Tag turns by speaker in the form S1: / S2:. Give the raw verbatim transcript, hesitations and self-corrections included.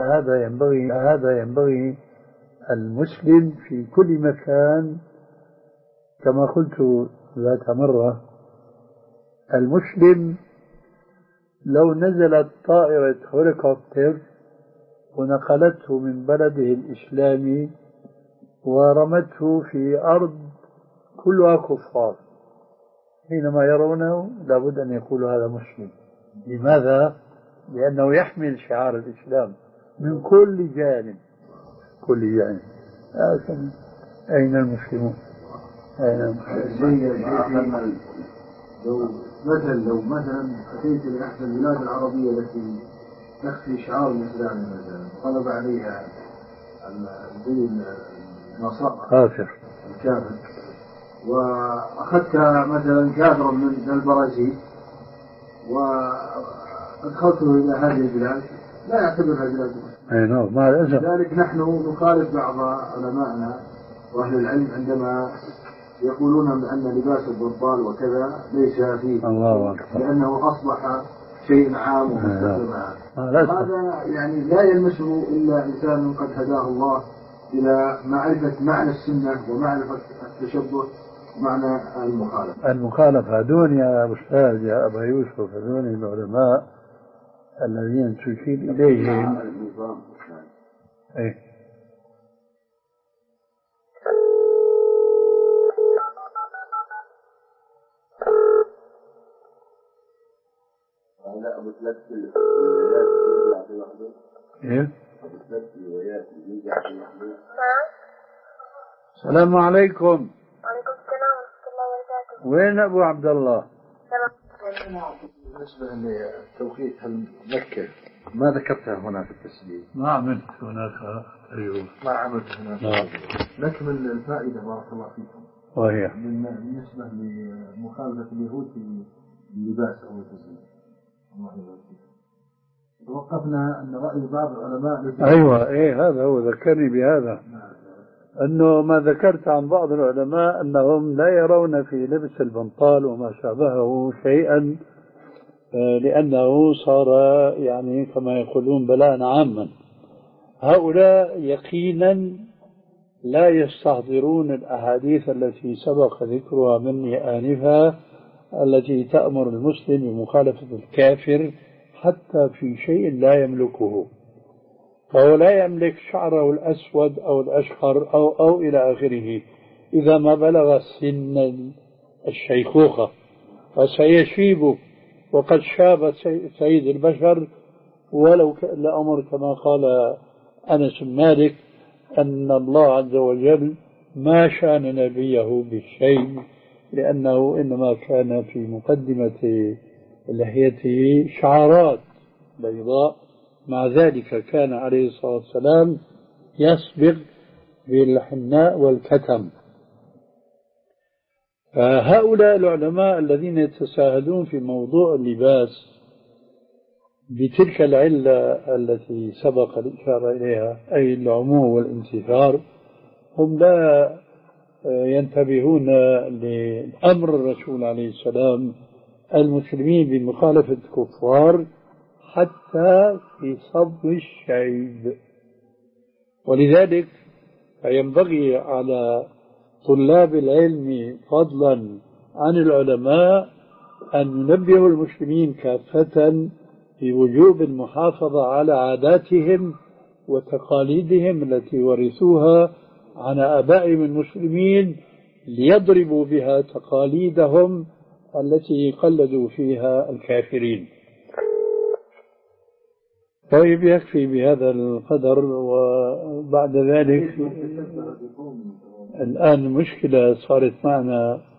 S1: هذا ينبغي هذا ينبغي المسلم في كل مكان. كما قلت ذات مرة، المسلم لو نزلت طائرة هليكوبتر ونقلته من بلده الإسلامي ورمته في أرض كلها كفار، حينما يرونه لابد أن يقولوا هذا مسلم. لماذا؟ لأنه يحمل شعار الإسلام من كل جانب كل جانب. أين المسلمون؟ أين المسلمون؟
S2: لو مثلا لو مثلا أتيت لأحد البلاد العربية التي تخفي شعار الإسلام مثلا طلب عليها زي النصارى
S1: كافر
S2: الكافر، وأخذت مثلا كافرا من البرازيل وأدخلته إلى هذه البلاد لا يعتبرها بلاد مسلمة. لذلك نحن نخالف بعض علماءنا وأهل العلم عندما يقولون بأن لباس البنطال وكذا ليس فيه، لأنه أصبح شيء عام ومستخدم عام. هذا يعني لا يلمسه إلا إنسان قد هداه الله إلى معرفة معنى السنة ومعرفة التشبه ومعنى المخالفة.
S1: المخالفة هذون يا أستاذ يا أبا يوسف، هذون العلماء الذين تشير إليهم. إيه
S2: هذا أبو ثلاث الروايات يرجع في وحده.
S1: إيه
S2: أبو ثلاث الروايات يرجع في وحده.
S1: السلام عليكم.
S3: وعليكم السلام ورحمة الله وبركاته.
S1: وين أبو عبد الله؟
S2: بالنسبة لتوقيت مكة ما ذكرتها هنا في التسجيل.
S1: ما عملت هناك. أيوه
S2: ما عملت هناك. نكمل الفائدة بارك الله فيكم.
S1: وهي
S2: بالنسبة لمخالفة اليهود في اللباس أو التزيين. توقفنا أن رأي بعض العلماء.
S1: أيوة إيه هذا هو ذكرني بهذا، أنه ما ذكرت عن بعض العلماء أنهم لا يرون في لبس البنطال وما شابهه شيئا، لأنه صار يعني كما يقولون بلاء عاما. هؤلاء يقينا لا يستحضرون الأحاديث التي سبق ذكرها مني آنفا التي تأمر المسلم بمخالفة الكافر حتى في شيء لا يملكه، فهو لا يملك شعره الأسود أو الأشقر أو, أو إلى آخره. إذا ما بلغ سن الشيخوخة فسيشيب، وقد شاب سيد البشر، ولو الأمر كما قال أنس بن مالك أن الله عز وجل ما شان نبيه بالشيء، لأنه إنما كان في مقدمة لحيته شعرات بيضاء، مع ذلك كان عليه الصلاة والسلام يصبغ بالحناء والكتم. فهؤلاء العلماء الذين يتساهلون في موضوع اللباس بتلك العلة التي سبق الإشارة إليها، أي العموم والانتشار، هم لا ينتبهون لأمر الرسول عليه السلام المسلمين بمخالفة الكفار حتى في صبغ الشيب. ولذلك فينبغي على طلاب العلم فضلا عن العلماء أن ينبهوا المسلمين كافة في وجوب المحافظة على عاداتهم وتقاليدهم التي ورثوها عن آبائهم المسلمين، ليضربوا بها تقاليدهم التي قلدوا فيها الكافرين. طيب يكفي بهذا القدر. وبعد ذلك الآن المشكلة صارت معنا